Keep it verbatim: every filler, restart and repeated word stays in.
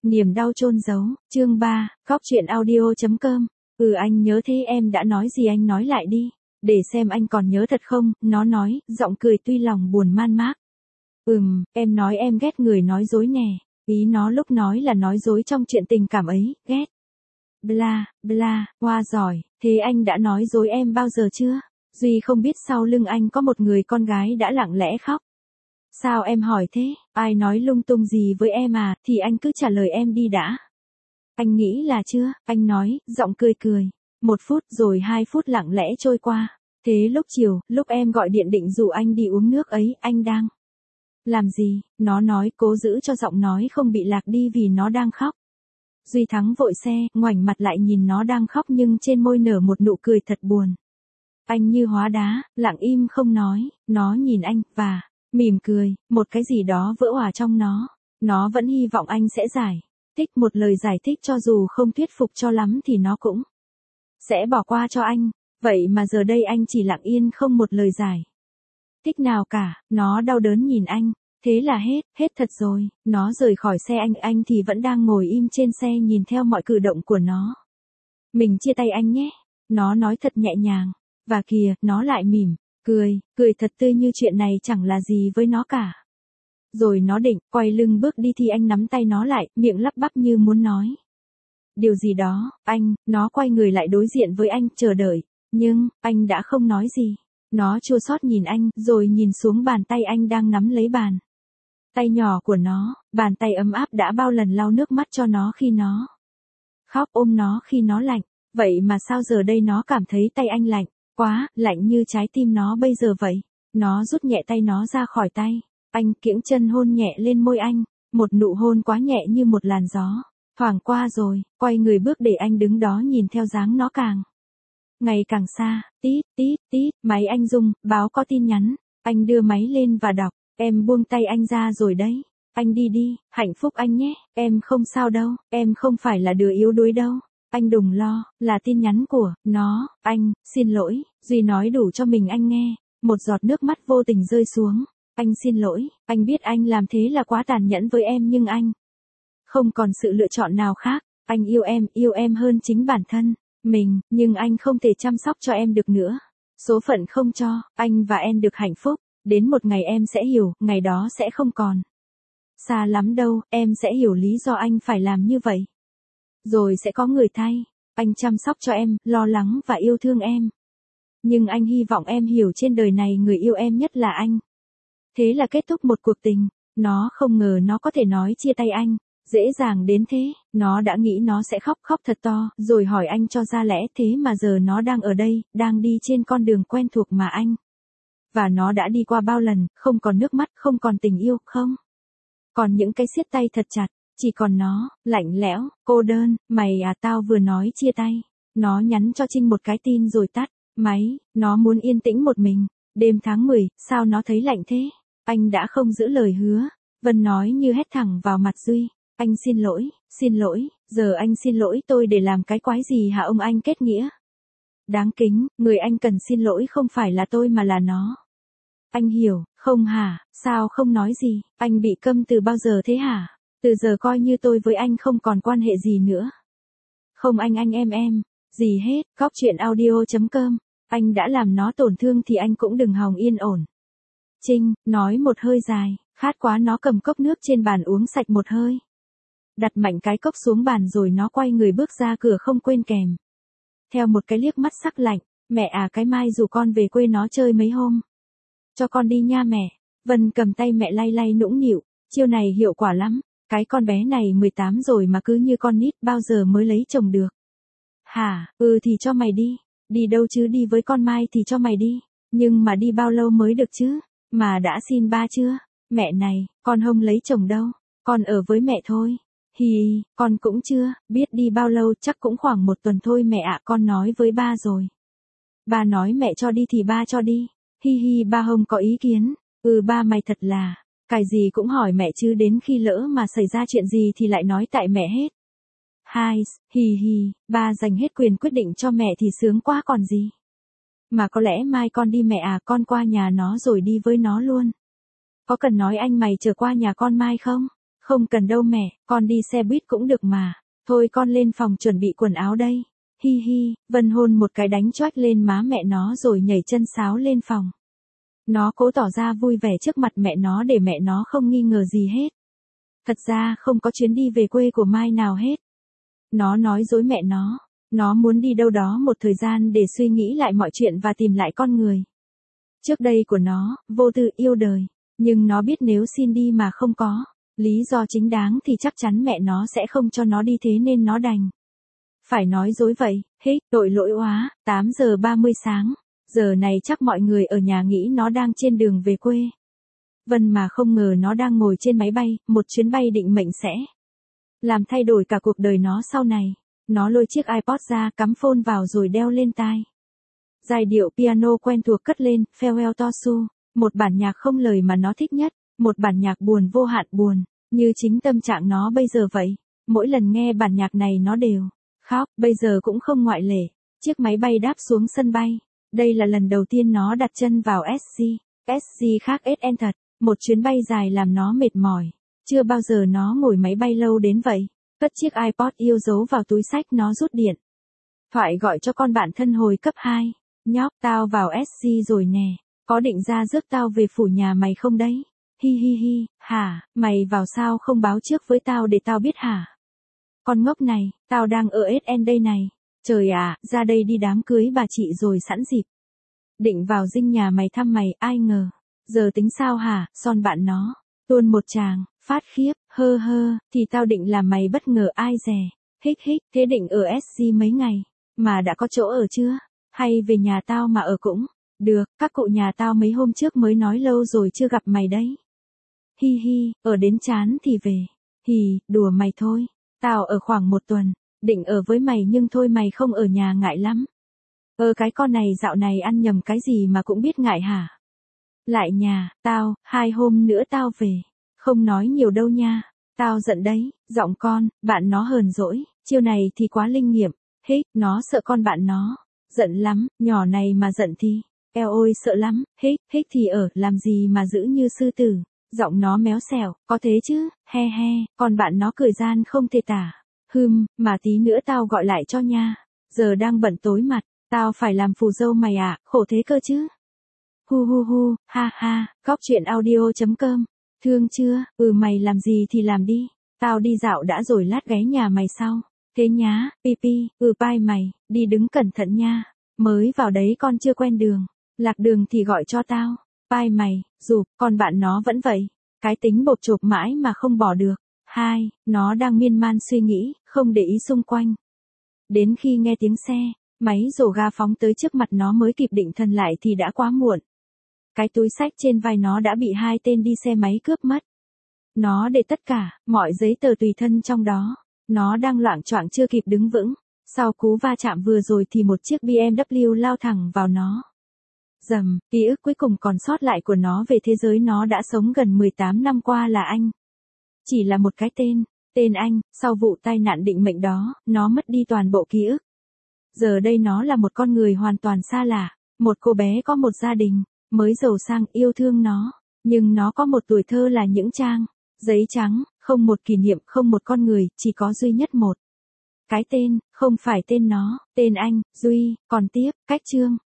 Niềm đau chôn giấu, chương ba, khóc chuyện audio chấm com. Ừ anh nhớ thế em đã nói gì anh nói lại đi, để xem anh còn nhớ thật không, nó nói, giọng cười tuy lòng buồn man mác. Ừm, em nói em ghét người nói dối nè, ý nó lúc nói là nói dối trong chuyện tình cảm ấy, ghét. Bla, bla, hoa giỏi, thế anh đã nói dối em bao giờ chưa? Duy không biết sau lưng anh có một người con gái đã lặng lẽ khóc. Sao em hỏi thế, ai nói lung tung gì với em à, thì anh cứ trả lời em đi đã. Anh nghĩ là chưa, anh nói, giọng cười cười. Một phút rồi hai phút lặng lẽ trôi qua. Thế lúc chiều, lúc em gọi điện định dụ anh đi uống nước ấy, anh đang làm gì? Nó nói cố giữ cho giọng nói không bị lạc đi vì nó đang khóc. Duy Thắng vội xe, ngoảnh mặt lại nhìn nó đang khóc nhưng trên môi nở một nụ cười thật buồn. Anh như hóa đá, lặng im không nói, nó nhìn anh, và mỉm cười, một cái gì đó vỡ òa trong nó. Nó vẫn hy vọng anh sẽ giải thích một lời giải thích cho dù không thuyết phục cho lắm thì nó cũng sẽ bỏ qua cho anh. Vậy mà giờ đây anh chỉ lặng yên không một lời giải thích nào cả. Nó đau đớn nhìn anh. Thế là hết, hết thật rồi. Nó rời khỏi xe anh, anh thì vẫn đang ngồi im trên xe nhìn theo mọi cử động của nó. Mình chia tay anh nhé. Nó nói thật nhẹ nhàng. Và kìa, nó lại mỉm cười, cười thật tươi như chuyện này chẳng là gì với nó cả. Rồi nó định, quay lưng bước đi thì anh nắm tay nó lại, miệng lắp bắp như muốn nói điều gì đó. Anh, nó quay người lại đối diện với anh, chờ đợi. Nhưng, anh đã không nói gì. Nó chua xót nhìn anh, rồi nhìn xuống bàn tay anh đang nắm lấy bàn tay nhỏ của nó. Bàn tay ấm áp đã bao lần lau nước mắt cho nó khi nó khóc, ôm nó khi nó lạnh. Vậy mà sao giờ đây nó cảm thấy tay anh lạnh quá, lạnh như trái tim nó bây giờ vậy. Nó rút nhẹ tay nó ra khỏi tay. Anh kiễng chân hôn nhẹ lên môi anh, một nụ hôn quá nhẹ như một làn gió thoảng qua rồi, quay người bước để anh đứng đó nhìn theo dáng nó càng ngày càng xa. Tít, tít, tít, máy anh rung, báo có tin nhắn. Anh đưa máy lên và đọc, em buông tay anh ra rồi đấy. Anh đi đi, hạnh phúc anh nhé, em không sao đâu, em không phải là đứa yếu đuối đâu. Anh đừng lo, là tin nhắn của nó. Anh, xin lỗi, Duy nói đủ cho mình anh nghe. Một giọt nước mắt vô tình rơi xuống. Anh xin lỗi, anh biết anh làm thế là quá tàn nhẫn với em nhưng anh không còn sự lựa chọn nào khác. Anh yêu em, yêu em hơn chính bản thân mình, nhưng anh không thể chăm sóc cho em được nữa. Số phận không cho, anh và em được hạnh phúc. Đến một ngày em sẽ hiểu, ngày đó sẽ không còn xa lắm đâu, em sẽ hiểu lý do anh phải làm như vậy. Rồi sẽ có người thay. Anh chăm sóc cho em, lo lắng và yêu thương em. Nhưng anh hy vọng em hiểu trên đời này người yêu em nhất là anh. Thế là kết thúc một cuộc tình. Nó không ngờ nó có thể nói chia tay anh dễ dàng đến thế. Nó đã nghĩ nó sẽ khóc khóc thật to, rồi hỏi anh cho ra lẽ. Thế mà giờ nó đang ở đây, đang đi trên con đường quen thuộc mà anh và nó đã đi qua bao lần. Không còn nước mắt, không còn tình yêu, không còn những cái siết tay thật chặt. Chỉ còn nó, lạnh lẽo, cô đơn. Mày à, tao vừa nói chia tay. Nó nhắn cho Trinh một cái tin rồi tắt máy. Nó muốn yên tĩnh một mình. Đêm tháng mười, sao nó thấy lạnh thế? Anh đã không giữ lời hứa. Vân nói như hét thẳng vào mặt Duy. Anh xin lỗi, xin lỗi, giờ anh xin lỗi tôi để làm cái quái gì hả ông anh kết nghĩa? Đáng kính, người anh cần xin lỗi không phải là tôi mà là nó. Anh hiểu, không hả, sao không nói gì, anh bị câm từ bao giờ thế hả? Từ giờ coi như tôi với anh không còn quan hệ gì nữa. Không anh anh em em, gì hết, khóc chuyện audio chấm com. Anh đã làm nó tổn thương thì anh cũng đừng hòng yên ổn. Trinh, nói một hơi dài, khát quá nó cầm cốc nước trên bàn uống sạch một hơi. Đặt mạnh cái cốc xuống bàn rồi nó quay người bước ra cửa không quên kèm theo một cái liếc mắt sắc lạnh. Mẹ à, cái mai rủ con về quê nó chơi mấy hôm. Cho con đi nha mẹ. Vân cầm tay mẹ lay lay nũng nịu. Chiêu này hiệu quả lắm. Cái con bé này mười tám rồi mà cứ như con nít, bao giờ mới lấy chồng được. Hả, ừ thì cho mày đi. Đi đâu chứ, đi với con Mai thì cho mày đi. Nhưng mà đi bao lâu mới được chứ? Mà đã xin ba chưa? Mẹ này, con không lấy chồng đâu. Con ở với mẹ thôi. Hì, con cũng chưa biết đi bao lâu, chắc cũng khoảng một tuần thôi mẹ ạ. Con nói với ba rồi. Ba nói mẹ cho đi thì ba cho đi. Hi hi, ba không có ý kiến. Ừ ba mày thật là cái gì cũng hỏi mẹ chứ, đến khi lỡ mà xảy ra chuyện gì thì lại nói tại mẹ hết. Hai, hì hì, ba dành hết quyền quyết định cho mẹ thì sướng quá còn gì. Mà có lẽ mai con đi mẹ à, con qua nhà nó rồi đi với nó luôn. Có cần nói anh mày chờ qua nhà con mai không? Không cần đâu mẹ, con đi xe buýt cũng được mà. Thôi con lên phòng chuẩn bị quần áo đây. Hi hi, Vân hôn một cái đánh choách lên má mẹ nó rồi nhảy chân sáo lên phòng. Nó cố tỏ ra vui vẻ trước mặt mẹ nó để mẹ nó không nghi ngờ gì hết. Thật ra không có chuyến đi về quê của Mai nào hết. Nó nói dối mẹ nó. Nó muốn đi đâu đó một thời gian để suy nghĩ lại mọi chuyện và tìm lại con người trước đây của nó, vô tư yêu đời. Nhưng nó biết nếu xin đi mà không có lý do chính đáng thì chắc chắn mẹ nó sẽ không cho nó đi, thế nên nó đành phải nói dối vậy. Hích, tội lỗi quá. Tám giờ ba mươi sáng. Giờ này chắc mọi người ở nhà nghĩ nó đang trên đường về quê. Vân mà không ngờ nó đang ngồi trên máy bay, một chuyến bay định mệnh sẽ làm thay đổi cả cuộc đời nó sau này. Nó lôi chiếc iPod ra, cắm phone vào rồi đeo lên tai. Giai điệu piano quen thuộc cất lên, Farewell Tosu, một bản nhạc không lời mà nó thích nhất, một bản nhạc buồn vô hạn buồn, như chính tâm trạng nó bây giờ vậy. Mỗi lần nghe bản nhạc này nó đều khóc, bây giờ cũng không ngoại lệ. Chiếc máy bay đáp xuống sân bay. Đây là lần đầu tiên nó đặt chân vào ét giê. ét giê khác ét en thật, một chuyến bay dài làm nó mệt mỏi. Chưa bao giờ nó ngồi máy bay lâu đến vậy. Cất chiếc iPod yêu dấu vào túi xách, nó rút điện thoại gọi cho con bạn thân hồi cấp hai. Nhóc, tao vào ét giê rồi nè. Có định ra rước tao về phủ nhà mày không đấy? Hi hi hi, hả, mày vào sao không báo trước với tao để tao biết hả? Con ngốc này, tao đang ở ét en đây này. Trời ạ, ra đây đi đám cưới bà chị rồi sẵn dịp. Định vào dinh nhà mày thăm mày, ai ngờ. Giờ tính sao hả, son bạn nó. Tuôn một tràng, phát khiếp, hơ hơ, thì tao định làm mày bất ngờ ai dè. Hích hích, thế định ở ét giê mấy ngày, mà đã có chỗ ở chưa? Hay về nhà tao mà ở cũng được, các cụ nhà tao mấy hôm trước mới nói lâu rồi chưa gặp mày đấy. Hi hi, ở đến chán thì về. Hì, đùa mày thôi. Tao ở khoảng một tuần, định ở với mày nhưng thôi mày không ở nhà ngại lắm. Ơ cái con này dạo này ăn nhầm cái gì mà cũng biết ngại hả? Lại nhà, tao, hai hôm nữa tao về. Không nói nhiều đâu nha. Tao giận đấy, giọng con, bạn nó hờn dỗi, chiêu này thì quá linh nghiệm. Hích, nó sợ con bạn nó. Giận lắm, nhỏ này mà giận thì. Eo ôi sợ lắm, hích, hích thì ở, làm gì mà giữ như sư tử. Giọng nó méo xẻo, có thế chứ, he he, còn bạn nó cười gian không thể tả. Hừm, mà tí nữa tao gọi lại cho nha. Giờ đang bận tối mặt, tao phải làm phù dâu mày à, khổ thế cơ chứ. Hu hu hu, ha ha, góc chuyện audio chấm com. Thương chưa, ừ mày làm gì thì làm đi. Tao đi dạo đã rồi lát ghé nhà mày sau. Thế nhá, pi pi, ừ bye mày, đi đứng cẩn thận nha. Mới vào đấy con chưa quen đường. Lạc đường thì gọi cho tao. Bye mày, rụp, còn bạn nó vẫn vậy. Cái tính bộp chộp mãi mà không bỏ được. Hai, nó đang miên man suy nghĩ, không để ý xung quanh. Đến khi nghe tiếng xe, máy rồ ga phóng tới trước mặt nó mới kịp định thần lại thì đã quá muộn. Cái túi xách trên vai nó đã bị hai tên đi xe máy cướp mất. Nó để tất cả, mọi giấy tờ tùy thân trong đó. Nó đang loạng choạng chưa kịp đứng vững. Sau cú va chạm vừa rồi thì một chiếc bê em vê lao thẳng vào nó. Dầm, ký ức cuối cùng còn sót lại của nó về thế giới nó đã sống gần mười tám năm qua là anh. Chỉ là một cái tên, tên anh, sau vụ tai nạn định mệnh đó, nó mất đi toàn bộ ký ức. Giờ đây nó là một con người hoàn toàn xa lạ, một cô bé có một gia đình, mới giàu sang yêu thương nó, nhưng nó có một tuổi thơ là những trang giấy trắng, không một kỷ niệm, không một con người, chỉ có duy nhất một cái tên, không phải tên nó, tên anh, Duy, còn tiếp, cách chương.